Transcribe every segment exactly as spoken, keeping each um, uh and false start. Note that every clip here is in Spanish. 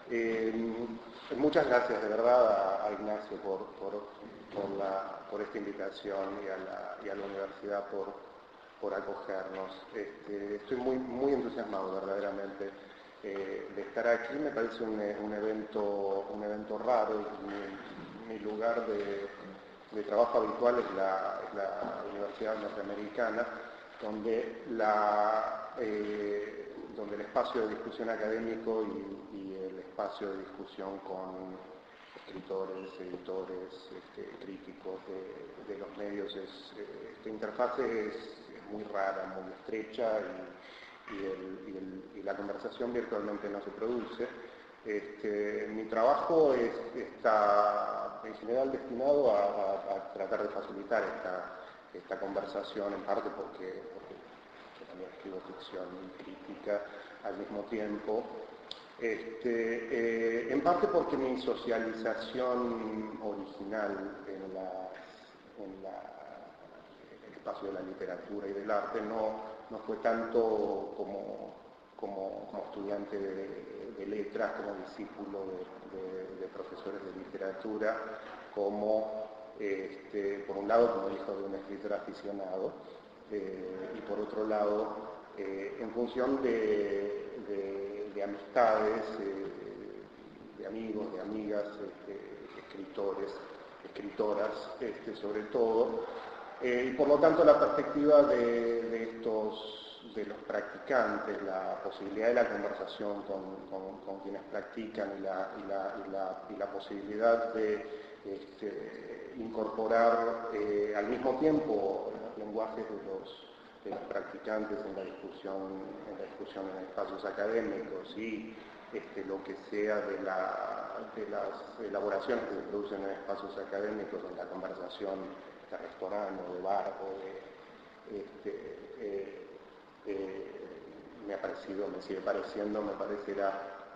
Eh, muchas gracias de verdad a, a Ignacio por, por, por, la, por esta invitación y a la, y a la universidad por, por acogernos. Este, estoy muy, muy entusiasmado verdaderamente eh, de estar aquí. Me parece un, un, evento, un evento raro. Mi, mi lugar de, de trabajo habitual es la, es la Universidad Norteamericana, donde la... Eh, donde el espacio de discusión académico y, y el espacio de discusión con escritores, editores, este, críticos de, de los medios, es, esta interfaz es, es muy rara, muy estrecha y, y, el, y, el, y la conversación virtualmente no se produce. Este, mi trabajo es, está en general destinado a, a, a tratar de facilitar esta, esta conversación, en parte porque, porque también escribo ficción y crítica al mismo tiempo, este, eh, en parte porque mi socialización original en, las, en, la, en el espacio de la literatura y del arte no, no fue tanto como, como, como estudiante de, de letras, como discípulo de, de, de profesores de literatura, como, este, por un lado, como hijo de un escritor aficionado, Eh, y por otro lado, eh, en función de, de, de amistades, eh, de amigos, de amigas, este, escritores, escritoras, este, sobre todo, eh, y por lo tanto la perspectiva de, de estos, de los practicantes, la posibilidad de la conversación con, con, con quienes practican y la, y la, y la, y la posibilidad de este, incorporar eh, al mismo tiempo lenguajes de los, de los practicantes en la discusión en, la discusión en espacios académicos y este, lo que sea de, la, de las elaboraciones que se producen en espacios académicos, en la conversación de restaurante o de bar o de, este, eh, eh, me ha parecido, me sigue pareciendo, me parecerá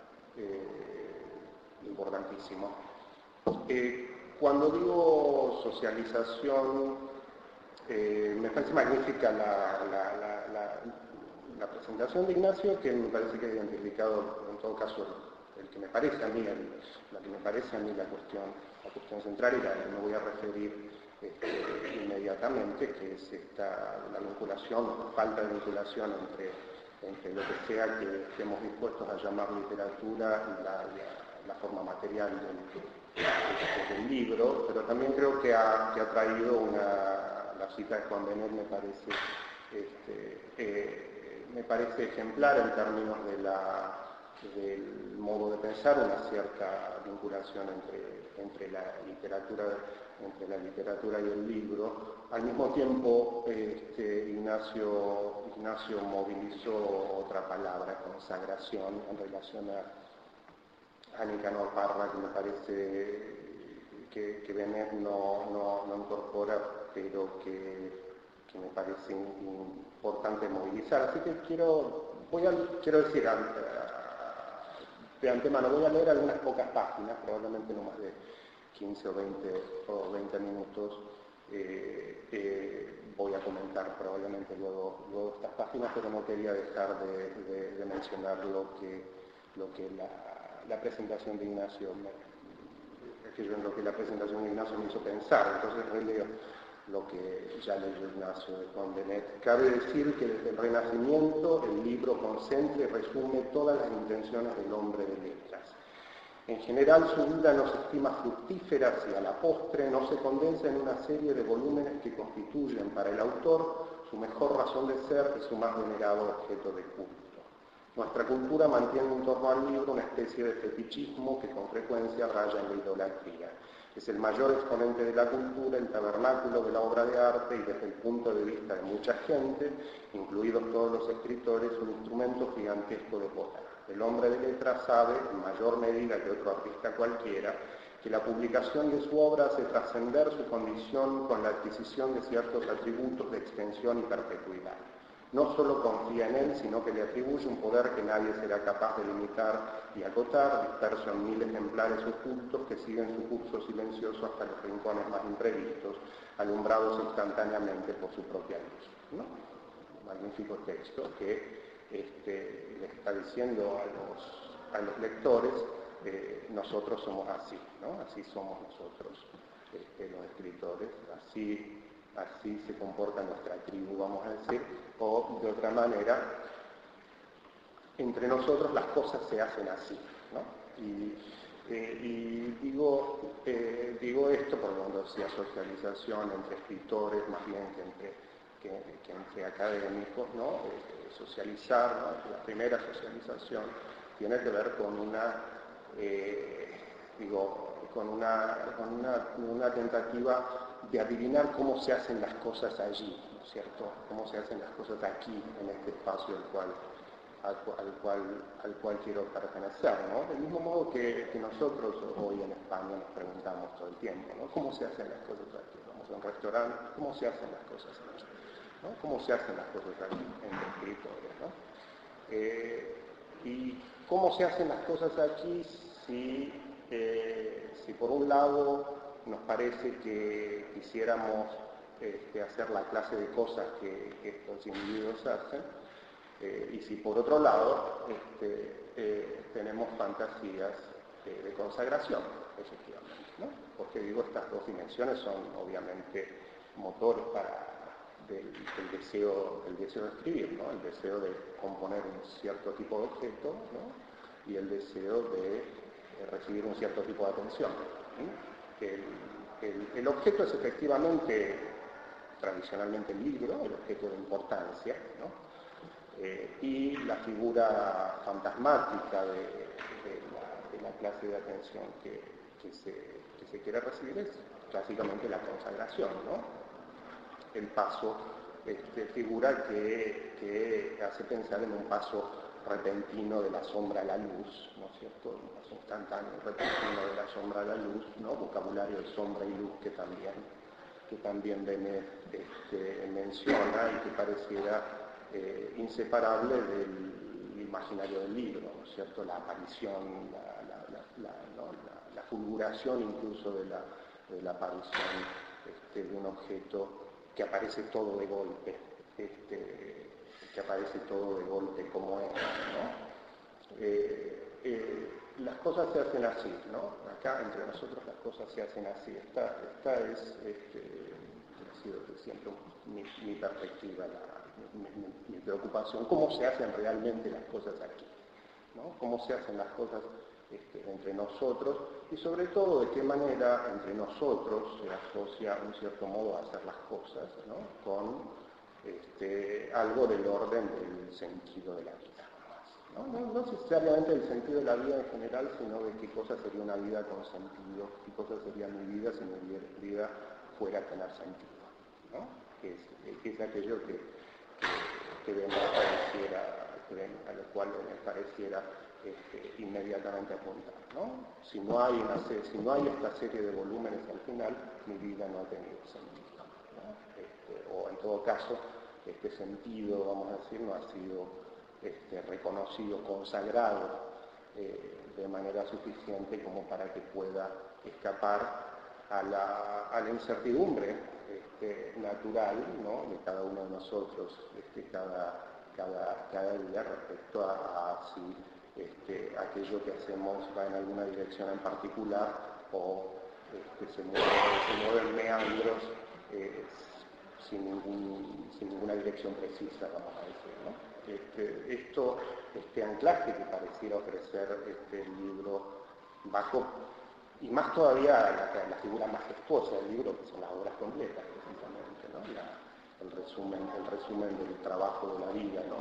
eh, importantísimo. Eh, cuando digo socialización, Eh, me parece magnífica la, la, la, la, la presentación de Ignacio, que me parece que ha identificado, en todo caso, el, el que me parece a mí, el, la que me parece a mí la cuestión, la cuestión central y la que me voy a referir este, inmediatamente, que es esta, la vinculación, o falta de vinculación entre, entre lo que sea que estemos dispuestos a llamar literatura y la, la, la forma material del, del libro, pero también creo que ha, que ha traído una... La cita de Juan Benet me parece, este, eh, me parece ejemplar en términos de la, del modo de pensar, una cierta vinculación entre, entre, la literatura, entre la literatura y el libro. Al mismo tiempo, este, Ignacio, Ignacio movilizó otra palabra, consagración, en relación a, a Nicanor Parra, que me parece que, que Benet no, no, no incorpora, pero que, que me parece importante movilizar. Así que quiero, voy a, quiero decir de antemano, voy a leer algunas pocas páginas, probablemente no más de quince o veinte, o veinte minutos. Eh, eh, voy a comentar probablemente luego, luego estas páginas, pero no quería dejar de, de, de mencionar lo que, lo que la, la presentación de Ignacio me, aquello en lo que la presentación de Ignacio me hizo pensar, entonces releo lo que ya leyó Ignacio de Juan Benet. Cabe decir que desde el Renacimiento el libro concentra y resume todas las intenciones del hombre de letras. En general su vida no se estima fructífera si a la postre no se condensa en una serie de volúmenes que constituyen para el autor su mejor razón de ser y su más venerado objeto de culto. Nuestra cultura mantiene en torno al libro una especie de fetichismo que con frecuencia raya en la idolatría. Es el mayor exponente de la cultura, el tabernáculo de la obra de arte y desde el punto de vista de mucha gente, incluidos todos los escritores, un instrumento gigantesco de poder. El hombre de letras sabe, en mayor medida que otro artista cualquiera, que la publicación de su obra hace trascender su condición con la adquisición de ciertos atributos de extensión y perpetuidad. No solo confía en él, sino que le atribuye un poder que nadie será capaz de limitar y acotar, disperso en mil ejemplares ocultos que siguen su curso silencioso hasta los rincones más imprevistos, alumbrados instantáneamente por su propia luz. ¿No? Un magnífico texto que este, le está diciendo a los, a los lectores nosotros somos así, ¿no? Así somos nosotros, este, los escritores, así, así se comporta nuestra tribu, vamos a decir, o de otra manera, entre nosotros las cosas se hacen así, ¿no? Y, eh, y digo, eh, digo esto porque cuando decía socialización entre escritores, más bien que entre, que, que entre académicos, ¿no? Eh, socializar, ¿no? La primera socialización tiene que ver con una, eh, digo, con una, con una, una tentativa de adivinar cómo se hacen las cosas allí, ¿no es cierto? Cómo se hacen las cosas aquí, en este espacio al cual, al, al cual, al cual quiero pertenecer, ¿no? Del mismo modo que, que nosotros hoy en España nos preguntamos todo el tiempo, ¿no? ¿Cómo se hacen las cosas aquí? Vamos a un restaurante, ¿cómo se hacen las cosas aquí? ¿No? ¿Cómo se hacen las cosas aquí entre escritores, ¿no? Eh, y cómo se hacen las cosas aquí si, eh, si por un lado nos parece que quisiéramos este, hacer la clase de cosas que, que estos individuos hacen, eh, y si por otro lado este, eh, tenemos fantasías eh, de consagración, efectivamente, ¿no? Porque digo, estas dos dimensiones son obviamente motores para Del, del, deseo, del deseo de escribir, ¿no? El deseo de componer un cierto tipo de objeto, ¿no? Y el deseo de, de recibir un cierto tipo de atención. ¿Sí? El, el, el objeto es efectivamente, tradicionalmente el libro, el objeto de importancia, ¿no? Eh, y la figura fantasmática de, de, la, de la clase de atención que, que, se, que se quiere recibir es clásicamente la consagración, ¿no? El paso, este, figura que, que hace pensar en un paso repentino de la sombra a la luz, ¿no es cierto? Un paso instantáneo, repentino de la sombra a la luz, ¿no? Vocabulario de sombra y luz que también, que también Bennett este, menciona y que pareciera eh, inseparable del imaginario del libro, ¿no es cierto? La aparición, la, la, la, la, ¿no? la, la fulguración incluso de la, de la aparición este, de un objeto que aparece todo de golpe, este, que aparece todo de golpe como es, ¿no? Eh, eh, las cosas se hacen así, ¿no? Acá entre nosotros las cosas se hacen así. Esta, esta es, este, ha sido siempre mi, mi perspectiva, la, mi, mi, mi preocupación, cómo se hacen realmente las cosas aquí, ¿no? Cómo se hacen las cosas Este, entre nosotros y sobre todo de qué manera entre nosotros se asocia un cierto modo a hacer las cosas, ¿no? Con este, algo del orden del sentido de la vida, ¿no? No, no necesariamente del sentido de la vida en general, sino de qué cosa sería una vida con sentido, qué cosa sería mi vida si mi vida fuera a tener sentido, ¿no? Que es, que es aquello que, que, que me pareciera, que, a lo cual me pareciera Este, inmediatamente apuntar, ¿no? Si no hay una serie, si no hay esta serie de volúmenes al final, mi vida no ha tenido sentido, ¿no? Este, o en todo caso, este sentido, vamos a decir, no ha sido este, reconocido, consagrado eh, de manera suficiente como para que pueda escapar a la, a la incertidumbre este, natural, ¿no? De cada uno de nosotros, este, cada, cada, cada día respecto a, a si Este, aquello que hacemos va en alguna dirección en particular o este, se, mueve, se mueven meandros eh, sin, ningún, sin ninguna dirección precisa, vamos a decir, ¿no? Este, esto, este anclaje que pareciera ofrecer este libro bajo, y más todavía la, la figura majestuosa del libro, que son las obras completas, precisamente, ¿no? La, el, resumen, el resumen del trabajo de la vida, ¿no?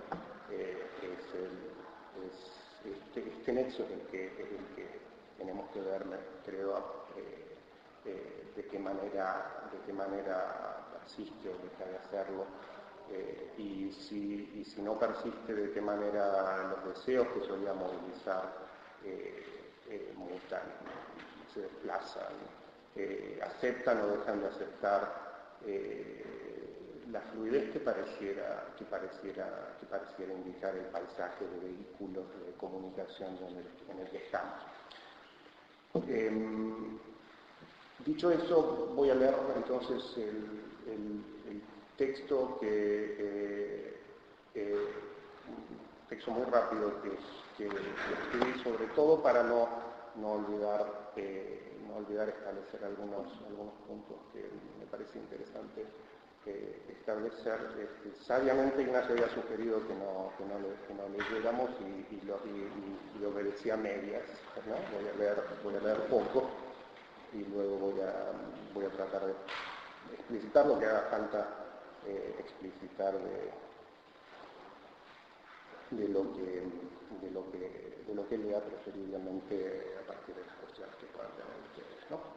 Eh, eh, es el Es este, este nexo es el, que, es el que tenemos que ver, creo, eh, eh, de qué manera, de qué manera persiste o deja de hacerlo, eh, y, si, y si no persiste, de qué manera los deseos que solía movilizar eh, eh, mutan, se desplazan, eh, aceptan o dejan de aceptar eh, la fluidez que pareciera, que, pareciera, que pareciera indicar el paisaje de vehículos de comunicación en el, en el que estamos. Eh, dicho eso, voy a leer entonces el, el, el texto que, eh, eh, un texto muy rápido que, que, que escribí, sobre todo para no no olvidar, eh, no olvidar establecer algunos, algunos puntos que me parece interesante eh, establecer. Este, sabiamente Ignacio había sugerido que no, que no, le, que no leyéramos y, y, lo, y, y, y obedecí a medias, ¿no? Voy a leer, voy a leer poco y luego voy a, voy a tratar de explicitar lo que haga falta eh, explicitar de, de, lo que, de, lo que, de lo que lea, preferiblemente a partir de las cuestiones que puedan tener ustedes, ¿no?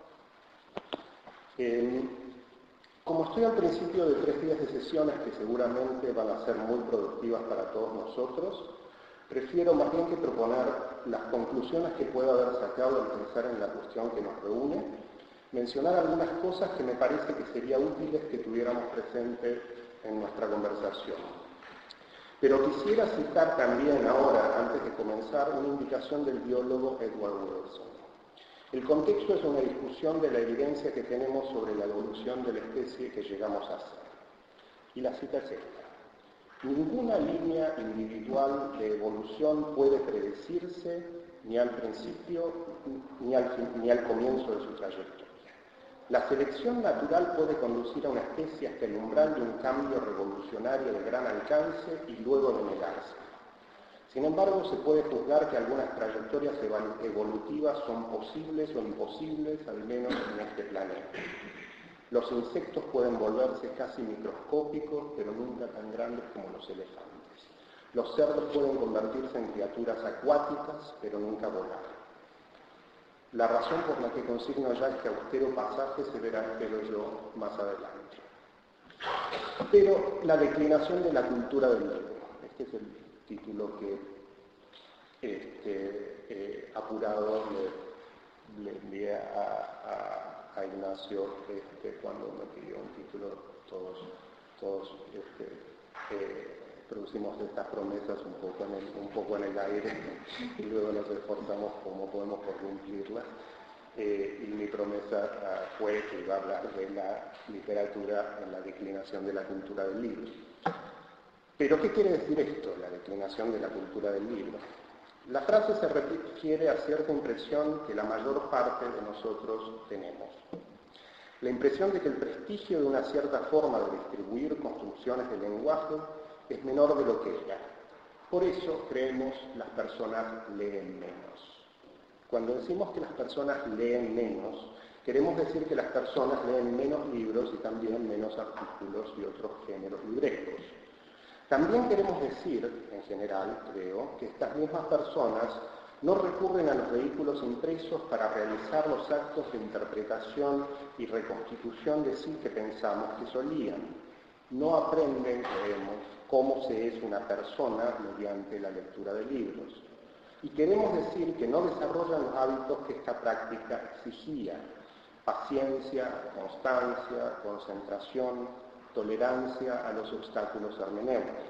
Eh, como estoy al principio de tres días de sesiones que seguramente van a ser muy productivas para todos nosotros, prefiero más bien que proponer las conclusiones que pueda haber sacado al pensar en la cuestión que nos reúne, mencionar algunas cosas que me parece que sería útiles que tuviéramos presente en nuestra conversación. Pero quisiera citar también ahora, antes de comenzar, una indicación del biólogo Edward Wilson. El contexto es una discusión de la evidencia que tenemos sobre la evolución de la especie que llegamos a ser. Y la cita es esta: ninguna línea individual de evolución puede predecirse ni al principio ni al, fin, ni al comienzo de su trayectoria. La selección natural puede conducir a una especie hasta el umbral de un cambio revolucionario de gran alcance y luego denegarse. Sin embargo, se puede juzgar que algunas trayectorias evolutivas son posibles o imposibles, al menos en este planeta. Los insectos pueden volverse casi microscópicos, pero nunca tan grandes como los elefantes. Los cerdos pueden convertirse en criaturas acuáticas, pero nunca volar. La razón por la que consigno ya este austero pasaje se verá, espero yo, más adelante. Pero la declinación de la cultura del libro. Este es el título que este, eh, apurado le, le envié a, a, a Ignacio este, cuando me pidió un título. Todos, todos este, eh, producimos estas promesas un poco, en el, un poco en el aire y luego nos esforzamos como podemos por cumplirlas. Eh, y mi promesa uh, fue que iba a hablar de la literatura en la declinación de la cultura del libro. Pero ¿qué quiere decir esto, la declinación de la cultura del libro? La frase se refiere a cierta impresión que la mayor parte de nosotros tenemos. La impresión de que el prestigio de una cierta forma de distribuir construcciones de lenguaje es menor de lo que era. Por eso, creemos, las personas leen menos. Cuando decimos que las personas leen menos, queremos decir que las personas leen menos libros y también menos artículos y otros géneros librescos. También queremos decir, en general, creo, que estas mismas personas no recurren a los vehículos impresos para realizar los actos de interpretación y reconstitución de sí que pensamos que solían. No aprenden, creemos, cómo se es una persona mediante la lectura de libros. Y queremos decir que no desarrollan los hábitos que esta práctica exigía: paciencia, constancia, concentración, tolerancia a los obstáculos hermenéuticos.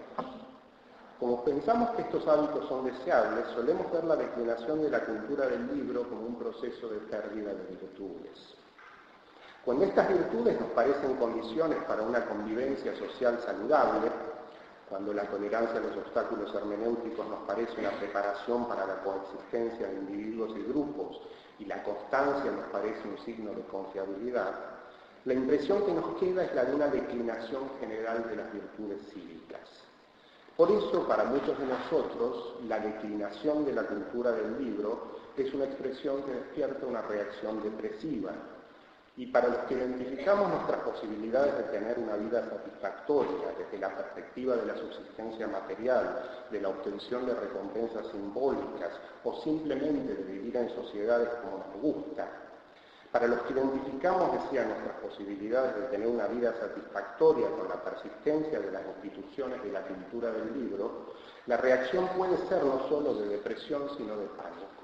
Como pensamos que estos hábitos son deseables, solemos ver la declinación de la cultura del libro como un proceso de pérdida de virtudes. Cuando estas virtudes nos parecen condiciones para una convivencia social saludable, cuando la tolerancia a los obstáculos hermenéuticos nos parece una preparación para la coexistencia de individuos y grupos, y la constancia nos parece un signo de confiabilidad, la impresión que nos queda es la de una declinación general de las virtudes cívicas. Por eso, para muchos de nosotros, la declinación de la cultura del libro es una expresión que despierta una reacción depresiva. Y para los que identificamos nuestras posibilidades de tener una vida satisfactoria desde la perspectiva de la subsistencia material, de la obtención de recompensas simbólicas o simplemente de vivir en sociedades como nos gusta, para los que identificamos, decía, nuestras posibilidades de tener una vida satisfactoria con la persistencia de las instituciones de la cultura del libro, la reacción puede ser no solo de depresión, sino de pánico.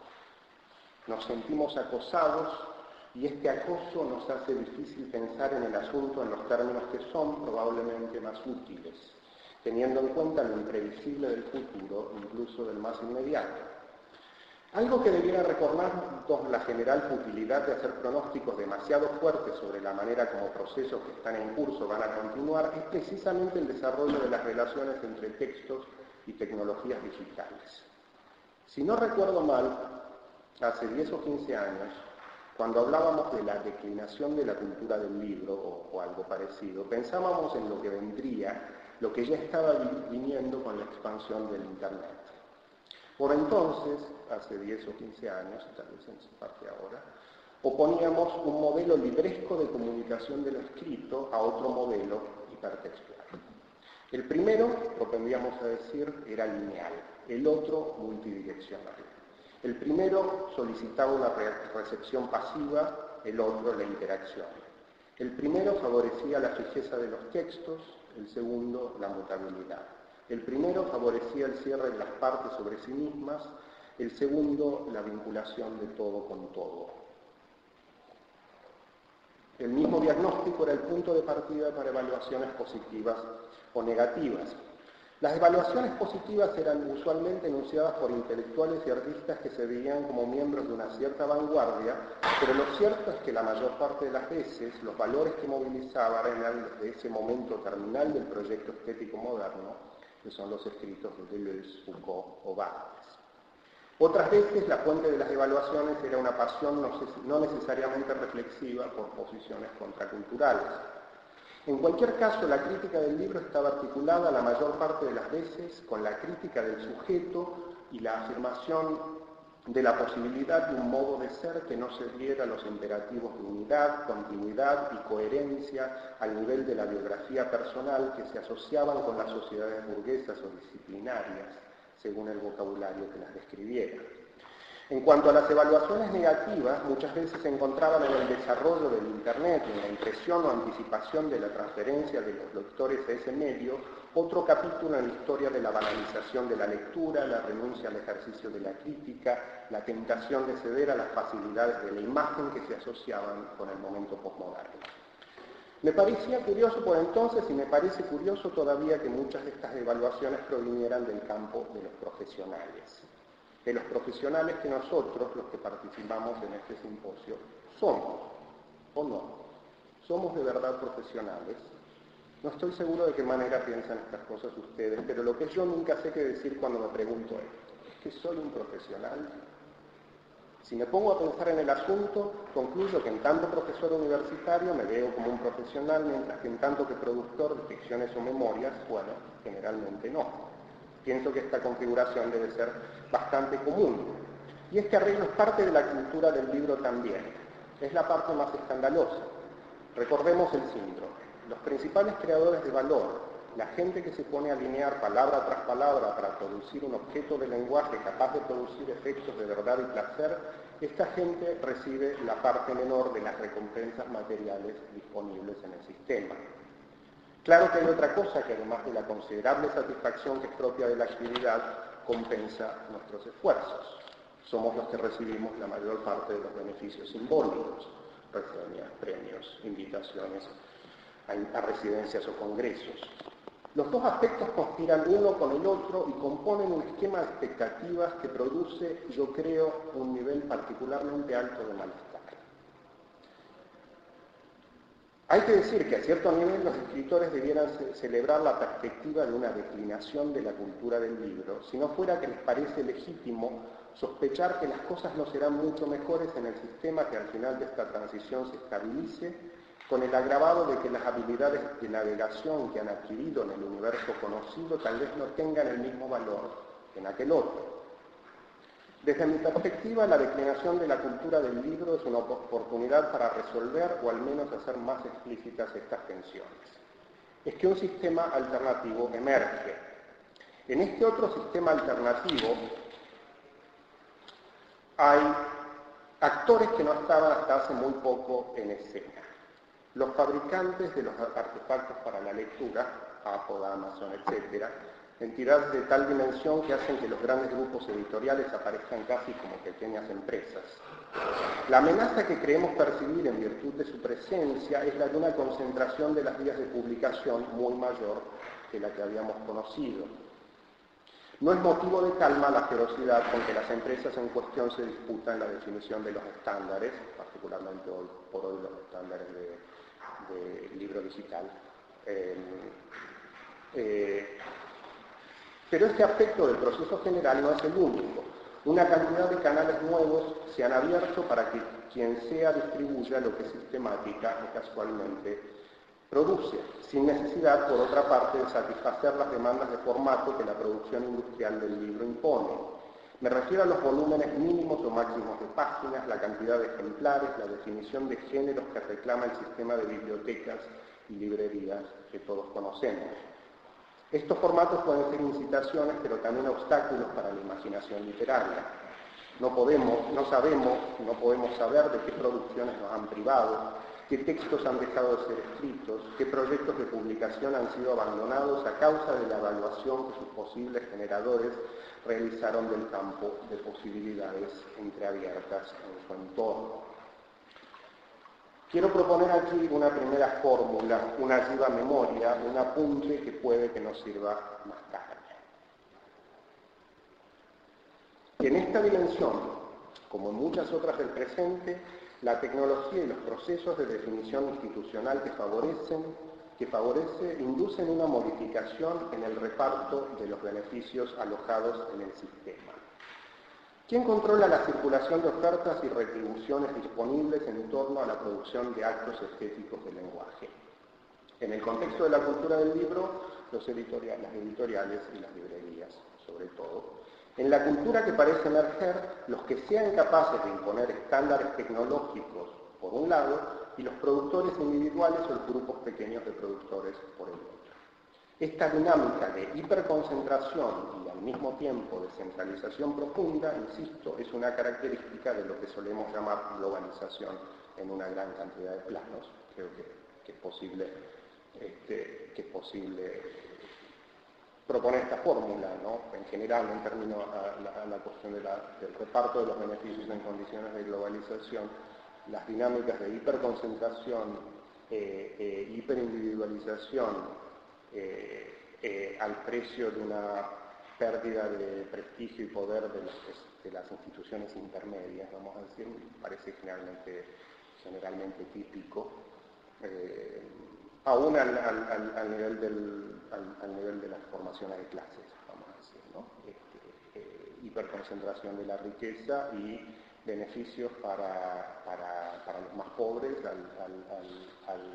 Nos sentimos acosados y este acoso nos hace difícil pensar en el asunto en los términos que son probablemente más útiles, teniendo en cuenta lo imprevisible del futuro, incluso del más inmediato. Algo que debiera recordarnos la general futilidad de hacer pronósticos demasiado fuertes sobre la manera como procesos que están en curso van a continuar es precisamente el desarrollo de las relaciones entre textos y tecnologías digitales. Si no recuerdo mal, hace diez o quince años, cuando hablábamos de la declinación de la cultura del libro o, o algo parecido, pensábamos en lo que vendría, lo que ya estaba viniendo con la expansión del Internet. Por entonces, hace diez o quince años, tal vez en parte ahora, oponíamos un modelo libresco de comunicación de lo escrito a otro modelo hipertextual. El primero, propendíamos a decir, era lineal, el otro multidireccional. El primero solicitaba una recepción pasiva, el otro la interacción. El primero favorecía la fijeza de los textos, el segundo la mutabilidad. El primero favorecía el cierre de las partes sobre sí mismas, el segundo la vinculación de todo con todo. El mismo diagnóstico era el punto de partida para evaluaciones positivas o negativas. Las evaluaciones positivas eran usualmente enunciadas por intelectuales y artistas que se veían como miembros de una cierta vanguardia, pero lo cierto es que la mayor parte de las veces los valores que movilizaban eran desde ese momento terminal del proyecto estético moderno, que son los escritos de Deleuze, Foucault o Barthes. Otras veces la fuente de las evaluaciones era una pasión no necesariamente reflexiva por posiciones contraculturales. En cualquier caso, la crítica del libro estaba articulada la mayor parte de las veces con la crítica del sujeto y la afirmación de la posibilidad de un modo de ser que no se diera a los imperativos de unidad, continuidad y coherencia al nivel de la biografía personal que se asociaban con las sociedades burguesas o disciplinarias, según el vocabulario que las describiera. En cuanto a las evaluaciones negativas, muchas veces se encontraban en el desarrollo del Internet, en la impresión o anticipación de la transferencia de los lectores a ese medio, otro capítulo en la historia de la banalización de la lectura, la renuncia al ejercicio de la crítica, la tentación de ceder a las facilidades de la imagen que se asociaban con el momento posmoderno. Me parecía curioso por entonces y me parece curioso todavía que muchas de estas evaluaciones provinieran del campo de los profesionales. De los profesionales que nosotros, los que participamos en este simposio, somos, o no. Somos de verdad profesionales. No estoy seguro de qué manera piensan estas cosas ustedes, pero lo que yo nunca sé qué decir cuando me pregunto esto, ¿es que soy un profesional? Si me pongo a pensar en el asunto, concluyo que en tanto profesor universitario me veo como un profesional, mientras que en tanto que productor de ficciones o memorias, bueno, generalmente no. Pienso que esta configuración debe ser bastante común. Y este arreglo es parte de la cultura del libro también. Es la parte más escandalosa. Recordemos el síndrome. Los principales creadores de valor, la gente que se pone a alinear palabra tras palabra para producir un objeto de lenguaje capaz de producir efectos de verdad y placer, esta gente recibe la parte menor de las recompensas materiales disponibles en el sistema. Claro que hay otra cosa que, además de la considerable satisfacción que es propia de la actividad, compensa nuestros esfuerzos. Somos los que recibimos la mayor parte de los beneficios simbólicos, reseñas, premios, invitaciones a, a residencias o congresos. Los dos aspectos conspiran uno con el otro y componen un esquema de expectativas que produce, yo creo, un nivel particularmente alto de malestar. Hay que decir que a cierto nivel los escritores debieran ce- celebrar la perspectiva de una declinación de la cultura del libro, si no fuera que les parece legítimo sospechar que las cosas no serán mucho mejores en el sistema que al final de esta transición se estabilice, con el agravado de que las habilidades de navegación que han adquirido en el universo conocido tal vez no tengan el mismo valor que en aquel otro. Desde mi perspectiva, la declinación de la cultura del libro es una oportunidad para resolver o al menos hacer más explícitas estas tensiones. Es que un sistema alternativo emerge. En este otro sistema alternativo hay actores que no estaban hasta hace muy poco en escena. Los fabricantes de los artefactos para la lectura, Apple, Amazon, etcétera, entidades de tal dimensión que hacen que los grandes grupos editoriales aparezcan casi como pequeñas empresas. La amenaza que creemos percibir en virtud de su presencia es la de una concentración de las vías de publicación muy mayor que la que habíamos conocido. No es motivo de calma la ferocidad con que las empresas en cuestión se disputan la definición de los estándares, particularmente hoy por hoy los estándares de, de libro digital. Eh, eh, Pero este aspecto del proceso general no es el único. Una cantidad de canales nuevos se han abierto para que quien sea distribuya lo que sistemática o casualmente produce, sin necesidad, por otra parte, de satisfacer las demandas de formato que la producción industrial del libro impone. Me refiero a los volúmenes mínimos o máximos de páginas, la cantidad de ejemplares, la definición de géneros que reclama el sistema de bibliotecas y librerías que todos conocemos. Estos formatos pueden ser incitaciones, pero también obstáculos para la imaginación literaria. No podemos, no sabemos, no podemos saber de qué producciones nos han privado, qué textos han dejado de ser escritos, qué proyectos de publicación han sido abandonados a causa de la evaluación que sus posibles generadores realizaron del campo de posibilidades entreabiertas en su entorno. Quiero proponer aquí una primera fórmula, una ayuda a memoria, un apunte que puede que nos sirva más tarde. En esta dimensión, como en muchas otras del presente, la tecnología y los procesos de definición institucional que favorecen, que favorece, inducen una modificación en el reparto de los beneficios alojados en el sistema. ¿Quién controla la circulación de ofertas y retribuciones disponibles en torno a la producción de actos estéticos del lenguaje? En el contexto de la cultura del libro, los editoriales, las editoriales y las librerías, sobre todo. En la cultura que parece emerger, los que sean capaces de imponer estándares tecnológicos, por un lado, y los productores individuales o los grupos pequeños de productores, por el otro. Esta dinámica de hiperconcentración y al mismo tiempo de centralización profunda, insisto, es una característica de lo que solemos llamar globalización en una gran cantidad de planos. Creo que, que es posible, este, que es posible proponer esta fórmula, ¿no? En general, en términos a la, a la cuestión de la, del reparto de los beneficios en condiciones de globalización, las dinámicas de hiperconcentración, eh, eh, hiperindividualización, Eh, eh, al precio de una pérdida de prestigio y poder de, los, de las instituciones intermedias, vamos a decir, parece generalmente, generalmente típico, eh, aún al, al, al, nivel del, al, al nivel de las formaciones de clases, vamos a decir, ¿no? Este, eh, hiperconcentración de la riqueza y beneficios para, para, para los más pobres al, al, al, al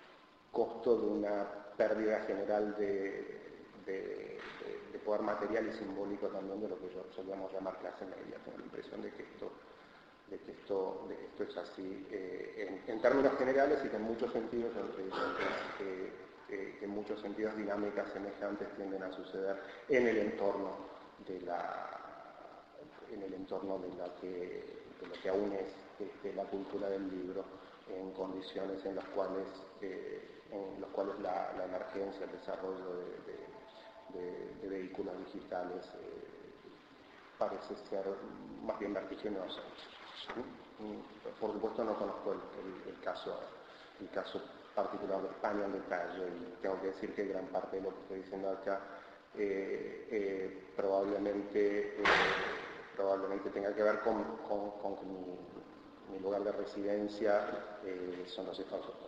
costo de una pérdida general de, de, de, de poder material y simbólico también de lo que yo solíamos llamar clase media. Tengo la impresión de que esto, de que esto, de que esto es así eh, en, en términos generales y que en muchos sentidos, eh, eh, eh, que en muchos sentidos dinámicas semejantes tienden a suceder en el entorno de la, en el entorno de, la que, de lo que aún es este, la cultura del libro, en condiciones en las cuales eh, en los cuales la, la emergencia, el desarrollo de, de, de, de vehículos digitales eh, parece ser más bien vertiginoso. Por supuesto no conozco el, el, el, caso, el caso particular de España en detalle y tengo que decir que gran parte de lo que estoy diciendo acá eh, eh, probablemente, eh, probablemente tenga que ver con, con, con que mi, mi lugar de residencia eh, son los Estados Unidos.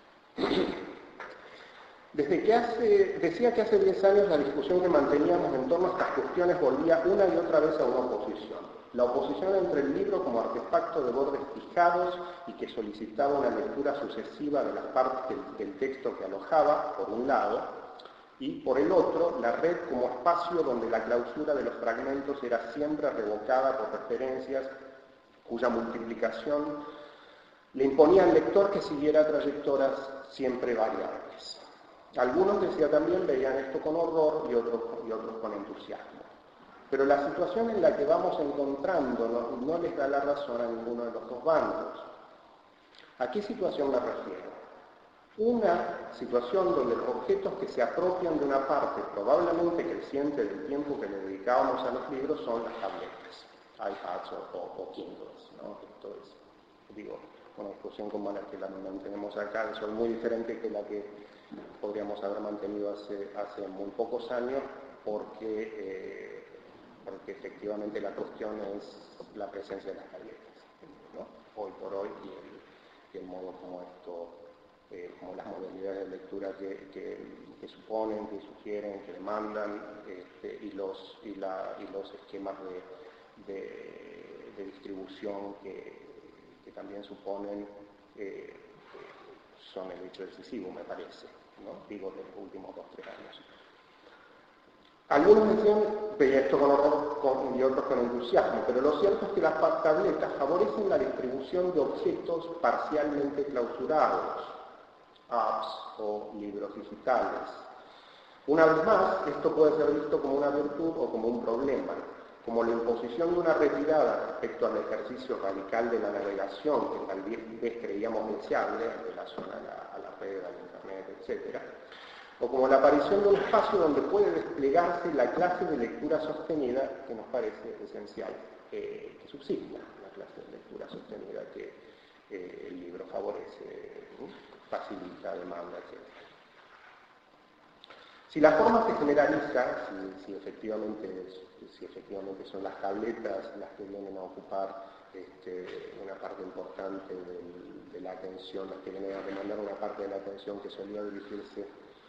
Desde que hace, decía que hace diez años la discusión que manteníamos en torno a estas cuestiones volvía una y otra vez a una oposición. La oposición entre el libro como artefacto de bordes fijados y que solicitaba una lectura sucesiva de las partes del, del texto que alojaba, por un lado, y por el otro, la red como espacio donde la clausura de los fragmentos era siempre revocada por referencias cuya multiplicación le imponía al lector que siguiera trayectorias siempre variables. Algunos, decía también, veían esto con horror y otros, y otros con entusiasmo. Pero la situación en la que vamos encontrándonos no les da la razón a ninguno de los dos bandos. ¿A qué situación me refiero? Una situación donde los objetos que se apropian de una parte probablemente creciente del tiempo que le dedicábamos a los libros son las tabletas, iPads o, o, o Kindles, ¿no? Esto es, digo, una discusión como la que la mantenemos acá, es muy diferente que la que podríamos haber mantenido hace, hace muy pocos años, porque, eh, porque efectivamente la cuestión es la presencia de las tabletas, ¿no? Hoy por hoy, y el, y el modo como esto, eh, como las modalidades de lectura que, que, que suponen, que sugieren, que demandan, este, y, los, y, la, y los esquemas de, de, de distribución que, que también suponen, eh, son el hecho decisivo, me parece, ¿no? Digo, de los últimos dos o tres años. Algunos decían, veía esto con horror con, y otros con entusiasmo, pero lo cierto es que las tabletas favorecen la distribución de objetos parcialmente clausurados, apps o libros digitales. Una vez más, esto puede ser visto como una virtud o como un problema, como la imposición de una retirada respecto al ejercicio radical de la navegación, que tal vez creíamos deseable en relación a la, a la red, al internet, etcétera, o como la aparición de un espacio donde puede desplegarse la clase de lectura sostenida que nos parece esencial eh, que subsista, la clase de lectura sostenida que eh, el libro favorece, ¿eh? facilita, demanda, etcétera. Si la forma se generaliza, si, si, efectivamente, si efectivamente son las tabletas las que vienen a ocupar este, una parte importante del, de la atención, las que vienen a demandar una parte de la atención que solía dirigirse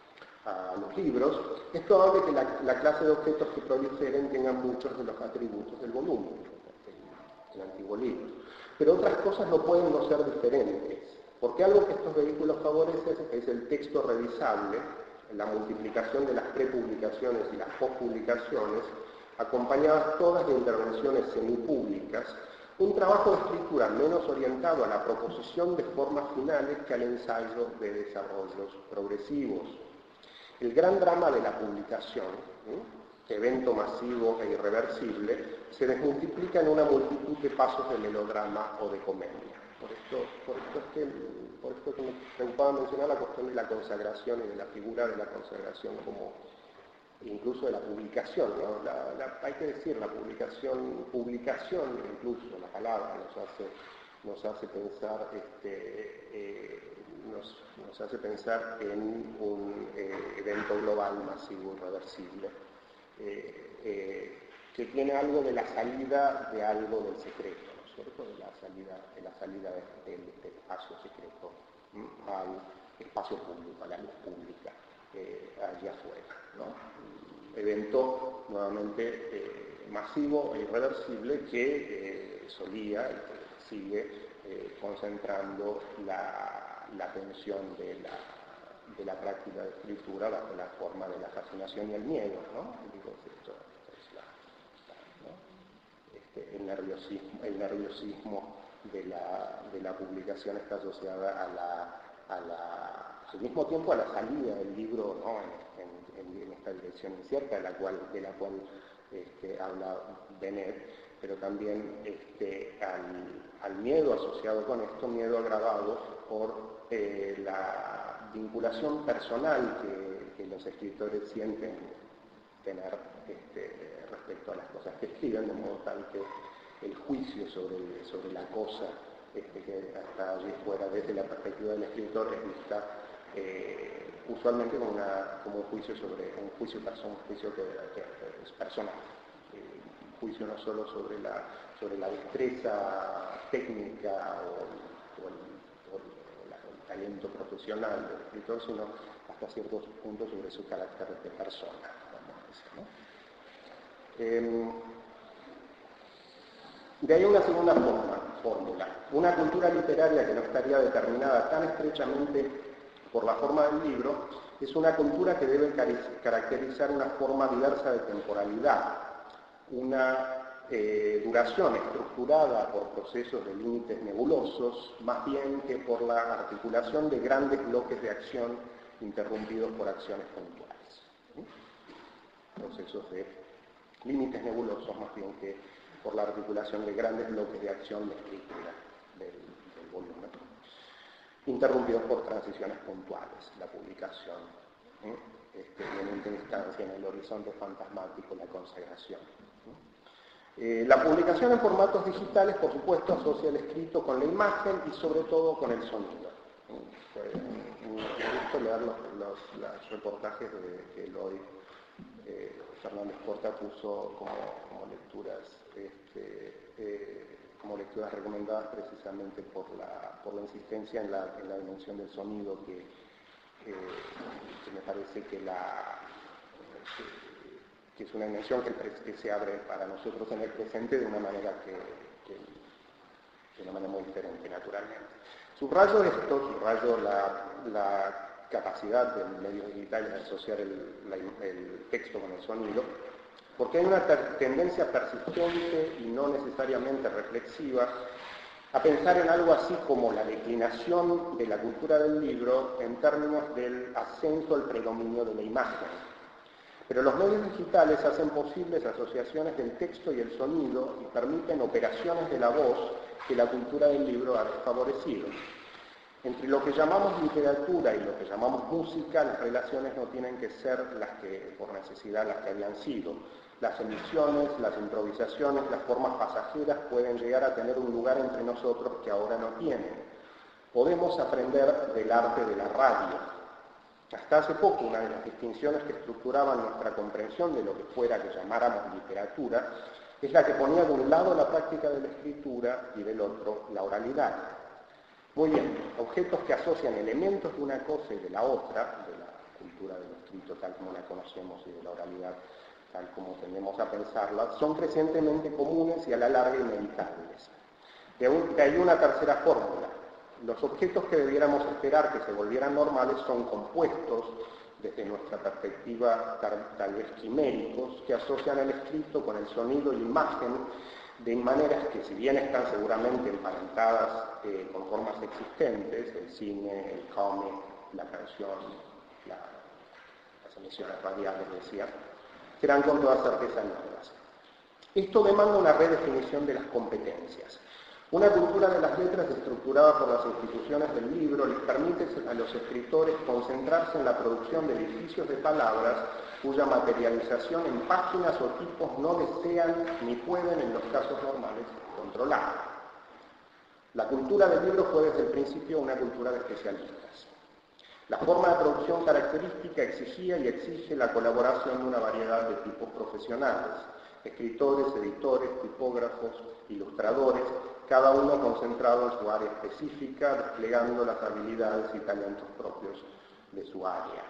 a los libros, es probable que la, la clase de objetos que proliferen tengan muchos de los atributos del volumen, del, del antiguo libro. Pero otras cosas no pueden no ser diferentes, porque algo que estos vehículos favorecen es el texto revisable, la multiplicación de las prepublicaciones y las postpublicaciones, acompañadas todas de intervenciones semipúblicas, un trabajo de escritura menos orientado a la proposición de formas finales que al ensayo de desarrollos progresivos. El gran drama de la publicación, ¿eh? evento masivo e irreversible, se desmultiplica en una multitud de pasos de melodrama o de comedia. Por esto, por esto es que, por esto que me preocupaba mencionar la cuestión de la consagración y de la figura de la consagración como incluso de la publicación, ¿no? La, la, hay que decir, la publicación, publicación incluso, la palabra nos hace, nos hace pensar, este, eh, nos, nos hace pensar en un eh, evento global, masivo, irreversible, eh, eh, que tiene algo de la salida de algo del secreto, ¿no es cierto? De la salida, de la salida del, del espacio secreto ¿m? al espacio público, a la luz pública, eh, allá afuera, ¿no? Evento nuevamente eh, masivo e irreversible que eh, solía y que sigue eh, concentrando la, la atención de la, de la práctica de escritura bajo la forma de la fascinación y el miedo, ¿no? Digo, esto, esto es la, la, ¿no? este, el nerviosismo, el nerviosismo de la, de la publicación está asociada a la, a la, al mismo tiempo a la salida del libro, ¿no? en, en, en esta dirección incierta de la cual, de la cual este, habla Bennett, pero también este, al, al miedo asociado con esto, miedo agravado por eh, la vinculación personal que, que los escritores sienten tener este, respecto a las cosas que escriben, de modo tal que el juicio sobre, sobre la cosa este, que está allí fuera desde la perspectiva del escritor es vista eh, usualmente como, una, como un juicio sobre un juicio personal, un juicio que, que es personal, eh, un juicio no solo sobre la, sobre la destreza técnica o, o, el, o, el, o el talento profesional del escritor, sino hasta ciertos puntos sobre su carácter de persona, vamos a decir, ¿no? Eh, de ahí una segunda forma, fórmula. Una cultura literaria que no estaría determinada tan estrechamente por la forma del libro, es una cultura que debe caracterizar una forma diversa de temporalidad, una eh, duración estructurada por procesos de límites nebulosos, más bien que por la articulación de grandes bloques de acción interrumpidos por acciones puntuales. ¿Sí? Procesos de límites nebulosos más bien que por la articulación de grandes bloques de acción de escritura del, del volumen, interrumpidos por transiciones puntuales, la publicación, ¿eh? este, y en última instancia en el horizonte fantasmático la consagración. ¿eh? Eh, la publicación en formatos digitales, por supuesto, asocia el escrito con la imagen y sobre todo con el sonido. Fue un gusto leer los, los, los reportajes de, que Eloy eh, Fernández Porta puso como, como lecturas este, eh, como lecturas recomendadas precisamente por la, por la insistencia en la, en la dimensión del sonido que, eh, que me parece que la, que, que es una dimensión que, que se abre para nosotros en el presente de una manera que, que de una manera muy diferente, naturalmente. Subrayo esto, subrayo la, la capacidad de medios digitales de asociar el, la, el texto con el sonido, porque hay una tendencia persistente y no necesariamente reflexiva a pensar en algo así como la declinación de la cultura del libro en términos del ascenso al predominio de la imagen. Pero los medios digitales hacen posibles asociaciones del texto y el sonido y permiten operaciones de la voz que la cultura del libro ha desfavorecido. Entre lo que llamamos literatura y lo que llamamos música, las relaciones no tienen que ser las que, por necesidad, las que habían sido. Las emisiones, las improvisaciones, las formas pasajeras pueden llegar a tener un lugar entre nosotros que ahora no tienen. Podemos aprender del arte de la radio. Hasta hace poco, una de las distinciones que estructuraban nuestra comprensión de lo que fuera que llamáramos literatura es la que ponía de un lado la práctica de la escritura y del otro la oralidad. Muy bien, objetos que asocian elementos de una cosa y de la otra, de la cultura de lo escrito tal como la conocemos y de la oralidad tal como tendemos a pensarla, son crecientemente comunes y a la larga inevitables. De, un, de ahí una tercera fórmula. Los objetos que debiéramos esperar que se volvieran normales son compuestos, desde nuestra perspectiva tal, tal vez quiméricos, que asocian el escrito con el sonido y la imagen de maneras que, si bien están seguramente emparentadas eh, con formas existentes, el cine, el cómic, la canción, la, las emisiones radiales, decía, serán con toda certeza nuevas. Esto demanda una redefinición de las competencias. Una cultura de las letras estructurada por las instituciones del libro les permite a los escritores concentrarse en la producción de edificios de palabras cuya materialización en páginas o tipos no desean ni pueden, en los casos normales, controlar. La cultura del libro fue desde el principio una cultura de especialistas. La forma de producción característica exigía y exige la colaboración de una variedad de tipos profesionales, escritores, editores, tipógrafos, ilustradores, cada uno concentrado en su área específica, desplegando las habilidades y talentos propios de su área.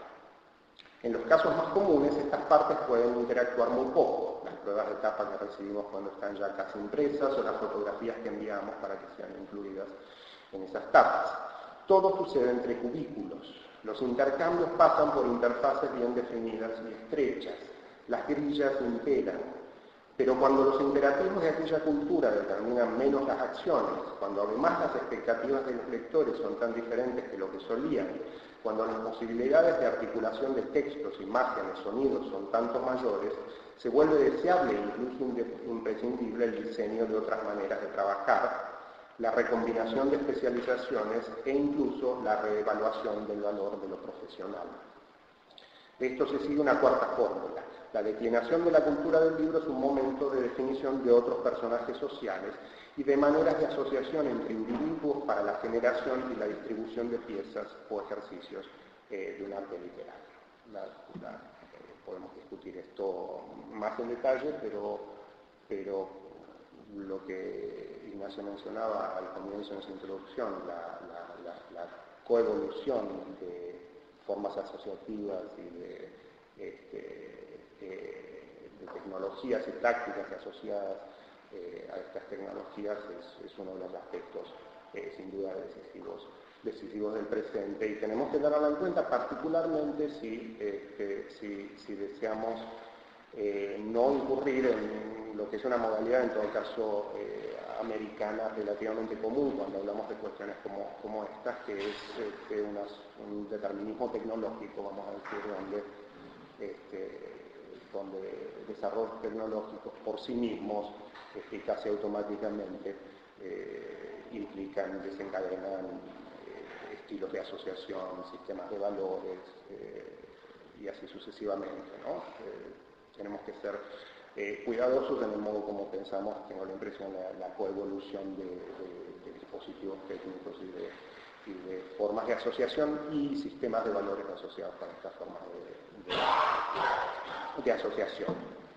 En los casos más comunes, estas partes pueden interactuar muy poco, las pruebas de tapa que recibimos cuando están ya casi impresas o las fotografías que enviamos para que sean incluidas en esas tapas. Todo sucede entre cubículos. Los intercambios pasan por interfaces bien definidas y estrechas. Las grillas imperan. Pero cuando los imperativos de aquella cultura determinan menos las acciones, cuando además las expectativas de los lectores son tan diferentes que lo que solían, cuando las posibilidades de articulación de textos, imágenes, sonidos son tanto mayores, se vuelve deseable e incluso imprescindible el diseño de otras maneras de trabajar, la recombinación de especializaciones e incluso la reevaluación del valor de lo profesional. De esto se sigue una cuarta fórmula. La declinación de la cultura del libro es un momento de definición de otros personajes sociales y de maneras de asociación entre individuos para la generación y la distribución de piezas o ejercicios eh, de un arte literario. La, la, eh, podemos discutir esto más en detalle, pero, pero lo que Ignacio mencionaba al comienzo en su introducción, la, la, la, la coevolución de formas asociativas y de, este, eh, de tecnologías y prácticas asociadas eh, a estas tecnologías es, es uno de los aspectos eh, sin duda decisivos, decisivos del presente, y tenemos que tenerlo en cuenta particularmente si, este, si, si deseamos eh, no incurrir en lo que es una modalidad en todo caso eh, americana relativamente común cuando hablamos de cuestiones como, como estas, que es este, unas, un determinismo tecnológico, vamos a decir, donde, este, donde desarrollos tecnológicos por sí mismos, este, casi automáticamente, eh, implican, desencadenan eh, estilos de asociación, sistemas de valores, eh, y así sucesivamente, ¿no? Eh, tenemos que ser eh, cuidadosos en el modo como pensamos, tengo la impresión, la, la coevolución de, de, de dispositivos técnicos y de, y de formas de asociación y sistemas de valores asociados con estas formas de, de, de asociación.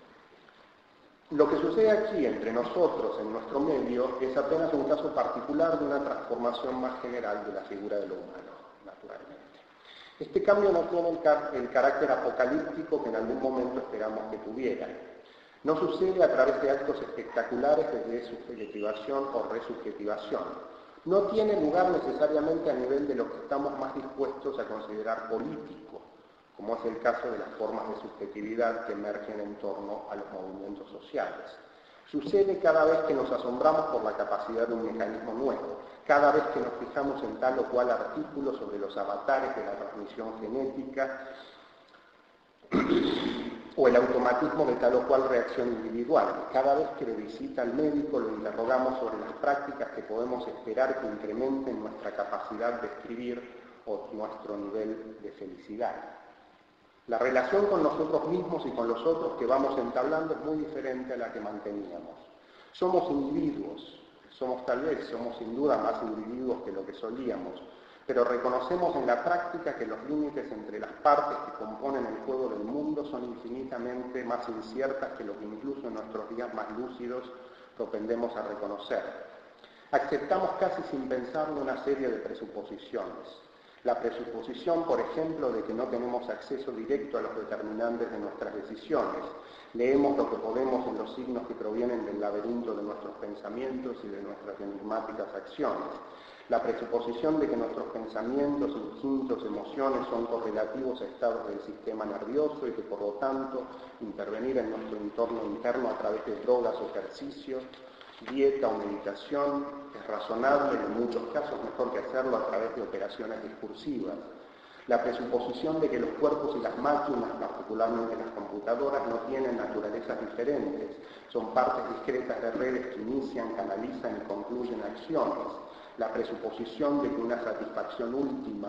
Lo que sucede aquí entre nosotros, en nuestro medio, es apenas un caso particular de una transformación más general de la figura de lo humano, naturalmente. Este cambio no tiene el, car el carácter apocalíptico que en algún momento esperamos que tuviera. No sucede a través de actos espectaculares de subjetivación o resubjetivación. No tiene lugar necesariamente a nivel de lo que estamos más dispuestos a considerar político, como es el caso de las formas de subjetividad que emergen en torno a los movimientos sociales. Sucede cada vez que nos asombramos por la capacidad de un mecanismo nuevo, cada vez que nos fijamos en tal o cual artículo sobre los avatares de la transmisión genética o el automatismo de tal o cual reacción individual. Cada vez que de visita al médico lo interrogamos sobre las prácticas que podemos esperar que incrementen nuestra capacidad de escribir o nuestro nivel de felicidad. La relación con nosotros mismos y con los otros que vamos entablando es muy diferente a la que manteníamos. Somos individuos, somos tal vez, somos sin duda más individuos que lo que solíamos, pero reconocemos en la práctica que los límites entre las partes que componen el juego del mundo son infinitamente más inciertas que lo que incluso en nuestros días más lúcidos propendemos a reconocer. Aceptamos casi sin pensarlo una serie de presuposiciones. La presuposición, por ejemplo, de que no tenemos acceso directo a los determinantes de nuestras decisiones. Leemos lo que podemos en los signos que provienen del laberinto de nuestros pensamientos y de nuestras enigmáticas acciones. La presuposición de que nuestros pensamientos, instintos, emociones son correlativos a estados del sistema nervioso y que, por lo tanto, intervenir en nuestro entorno interno a través de drogas o ejercicios, dieta o meditación es razonable y en muchos casos mejor que hacerlo a través de operaciones discursivas. La presuposición de que los cuerpos y las máquinas, particularmente las computadoras, no tienen naturalezas diferentes, son partes discretas de redes que inician, canalizan y concluyen acciones. La presuposición de que una satisfacción última,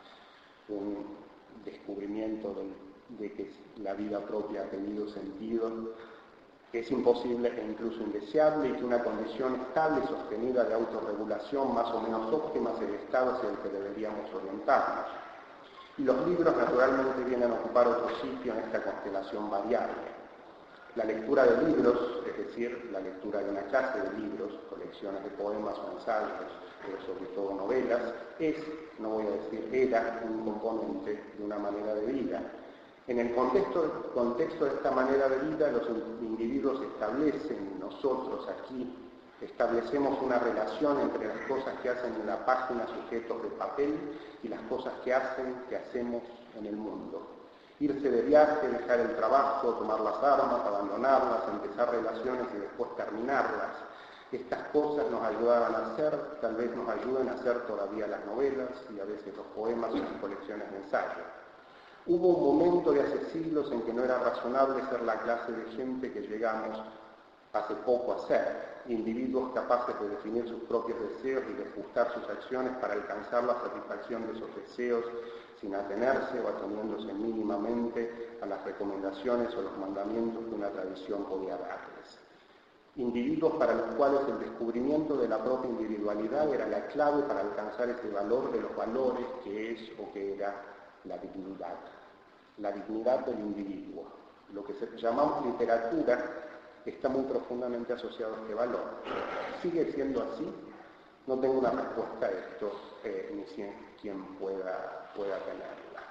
un descubrimiento de, de que la vida propia ha tenido sentido, es imposible e incluso indeseable y que una condición estable y sostenida de autorregulación más o menos óptima es el estado hacia el que deberíamos orientarnos. Y los libros naturalmente vienen a ocupar otro sitio en esta constelación variable. La lectura de libros, es decir, la lectura de una clase de libros, colecciones de poemas o ensayos, pero sobre todo novelas, es, no voy a decir era, un componente de una manera de vida. En el contexto, contexto de esta manera de vida, los individuos establecen, nosotros aquí, establecemos una relación entre las cosas que hacen en la página sujetos de papel y las cosas que hacen, que hacemos en el mundo. Irse de viaje, dejar el trabajo, tomar las armas, abandonarlas, empezar relaciones y después terminarlas. Estas cosas nos ayudaban a hacer, tal vez nos ayuden a hacer todavía las novelas y a veces los poemas o las colecciones de ensayos. Hubo un momento de hace siglos en que no era razonable ser la clase de gente que llegamos hace poco a ser, individuos capaces de definir sus propios deseos y de ajustar sus acciones para alcanzar la satisfacción de esos deseos sin atenerse o ateniéndose mínimamente a las recomendaciones o los mandamientos que una tradición podía darles. Individuos para los cuales el descubrimiento de la propia individualidad era la clave para alcanzar ese valor de los valores que es o que era la dignidad, la dignidad del individuo. Lo que llamamos literatura está muy profundamente asociado a este valor. ¿Sigue siendo así? No tengo una respuesta a esto, eh, ni si quien pueda, pueda tenerla.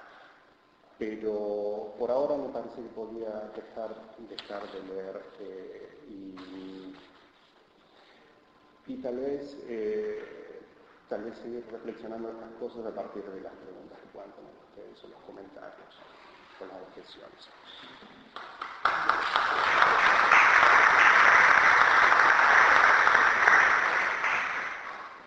Pero por ahora me parece que podría dejar, dejar de leer eh, y, y tal vez eh, tal vez seguir reflexionando estas cosas a partir de las preguntas que puedan tener ustedes o los comentarios o las objeciones.